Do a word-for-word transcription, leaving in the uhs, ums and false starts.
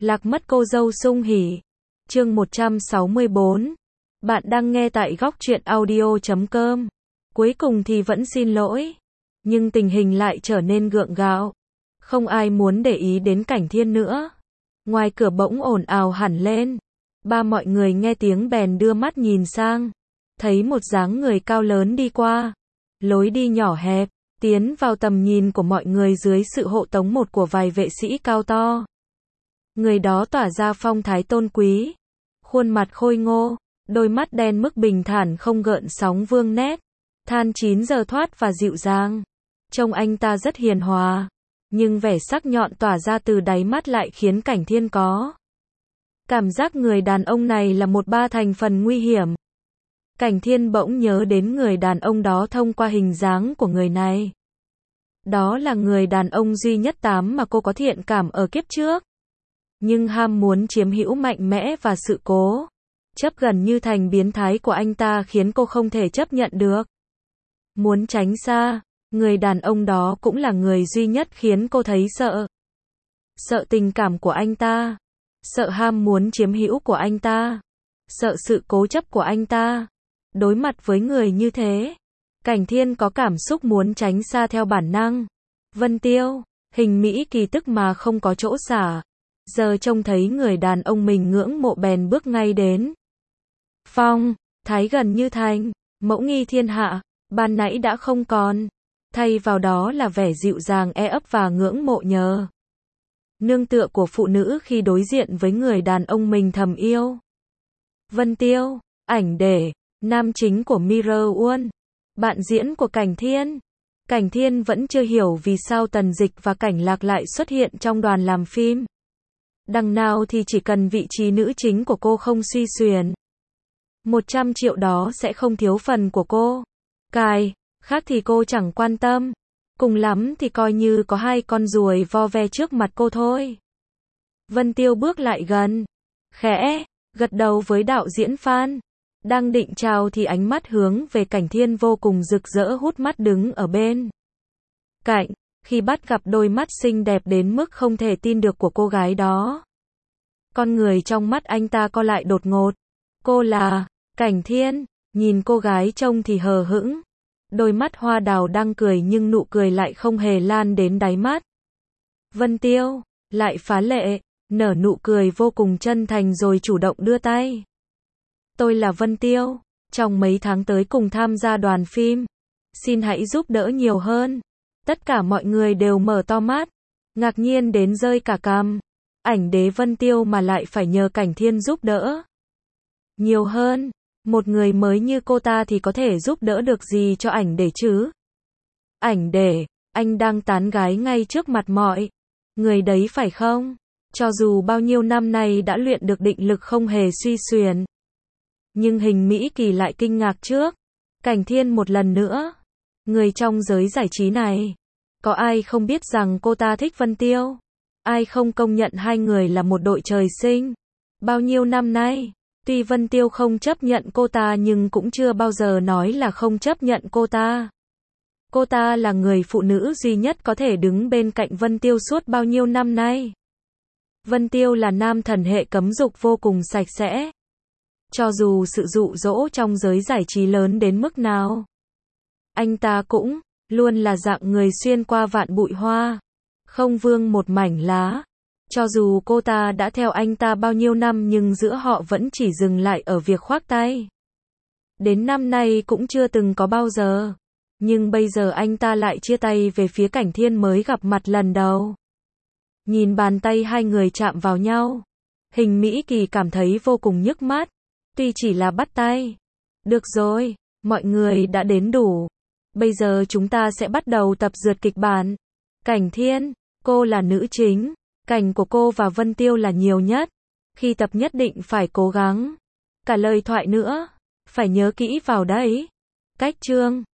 Lạc mất cô dâu sung hỉ. Chương một trăm sáu mươi bốn. Bạn đang nghe tại góc truyện audio chấm com. Cuối cùng thì vẫn xin lỗi. Nhưng tình hình lại trở nên gượng gạo. Không ai muốn để ý đến Cảnh Thiên nữa. Ngoài cửa bỗng ồn ào hẳn lên. Ba mọi người nghe tiếng bèn đưa mắt nhìn sang. Thấy một dáng người cao lớn đi qua. Lối đi nhỏ hẹp, tiến vào tầm nhìn của mọi người dưới sự hộ tống một của vài vệ sĩ cao to. Người đó tỏa ra phong thái tôn quý. Khuôn mặt khôi ngô, đôi mắt đen mức bình thản không gợn sóng vương nét. Than chín giờ thoát và dịu dàng. Trông anh ta rất hiền hòa. Nhưng vẻ sắc nhọn tỏa ra từ đáy mắt lại khiến Cảnh Thiên có cảm giác người đàn ông này là một ba thành phần nguy hiểm. Cảnh Thiên bỗng nhớ đến người đàn ông đó thông qua hình dáng của người này. Đó là người đàn ông duy nhất tám mà cô có thiện cảm ở kiếp trước. Nhưng ham muốn chiếm hữu mạnh mẽ và sự cố chấp gần như thành biến thái của anh ta khiến cô không thể chấp nhận được. Muốn tránh xa, người đàn ông đó cũng là người duy nhất khiến cô thấy sợ. Sợ tình cảm của anh ta, sợ ham muốn chiếm hữu của anh ta, sợ sự cố chấp của anh ta. Đối mặt với người như thế, Cảnh Thiên có cảm xúc muốn tránh xa theo bản năng. Vân Tiêu, hình mỹ kỳ tức mà không có chỗ xả. Giờ trông thấy người đàn ông mình ngưỡng mộ bèn bước ngay đến. Phong, thái gần như thành, mẫu nghi thiên hạ, ban nãy đã không còn. Thay vào đó là vẻ dịu dàng e ấp và ngưỡng mộ nhờ nương tựa của phụ nữ khi đối diện với người đàn ông mình thầm yêu. Vân Tiêu, ảnh để, nam chính của Mirror World, bạn diễn của Cảnh Thiên. Cảnh Thiên vẫn chưa hiểu vì sao Tần Dịch và Cảnh Lạc lại xuất hiện trong đoàn làm phim. Đằng nào thì chỉ cần vị trí nữ chính của cô không suy xuyển, một trăm triệu đó sẽ không thiếu phần của cô. Cài, khác thì cô chẳng quan tâm. Cùng lắm thì coi như có hai con ruồi vo ve trước mặt cô thôi. Vân Tiêu bước lại gần, khẽ gật đầu với đạo diễn Phan. Đang định chào thì ánh mắt hướng về Cảnh Thiên vô cùng rực rỡ hút mắt đứng ở bên cạnh. Khi bắt gặp đôi mắt xinh đẹp đến mức không thể tin được của cô gái đó, con người trong mắt anh ta co lại đột ngột. Cô là Cảnh Thiên. Nhìn cô gái trông thì hờ hững, đôi mắt hoa đào đang cười nhưng nụ cười lại không hề lan đến đáy mắt. Vân Tiêu lại phá lệ, nở nụ cười vô cùng chân thành rồi chủ động đưa tay. Tôi là Vân Tiêu, trong mấy tháng tới cùng tham gia đoàn phim, xin hãy giúp đỡ nhiều hơn. Tất cả mọi người đều mở to mắt, ngạc nhiên đến rơi cả cằm. Ảnh đế Vân Tiêu mà lại phải nhờ Cảnh Thiên giúp đỡ nhiều hơn. Một người mới như cô ta thì có thể giúp đỡ được gì cho ảnh đế chứ? Ảnh đế, anh đang tán gái ngay trước mặt mọi người đấy phải không? Cho dù bao nhiêu năm nay đã luyện được định lực không hề suy xuyển, nhưng hình mỹ kỳ lại kinh ngạc trước Cảnh Thiên một lần nữa. Người trong giới giải trí này, có ai không biết rằng cô ta thích Vân Tiêu? Ai không công nhận hai người là một đội trời sinh? Bao nhiêu năm nay, tuy Vân Tiêu không chấp nhận cô ta nhưng cũng chưa bao giờ nói là không chấp nhận cô ta. Cô ta là người phụ nữ duy nhất có thể đứng bên cạnh Vân Tiêu suốt bao nhiêu năm nay. Vân Tiêu là nam thần hệ cấm dục vô cùng sạch sẽ. Cho dù sự dụ dỗ trong giới giải trí lớn đến mức nào, anh ta cũng luôn là dạng người xuyên qua vạn bụi hoa, không vương một mảnh lá. Cho dù cô ta đã theo anh ta bao nhiêu năm nhưng giữa họ vẫn chỉ dừng lại ở việc khoác tay. Đến năm nay cũng chưa từng có bao giờ. Nhưng bây giờ anh ta lại chia tay về phía Cảnh Thiên mới gặp mặt lần đầu. Nhìn bàn tay hai người chạm vào nhau, hình mỹ kỳ cảm thấy vô cùng nhức mắt. Tuy chỉ là bắt tay. Được rồi, mọi người đã đến đủ. Bây giờ chúng ta sẽ bắt đầu tập dượt kịch bản. Cảnh Thiên, cô là nữ chính. Cảnh của cô và Vân Tiêu là nhiều nhất. Khi tập nhất định phải cố gắng. Cả lời thoại nữa, phải nhớ kỹ vào đấy. Cách chương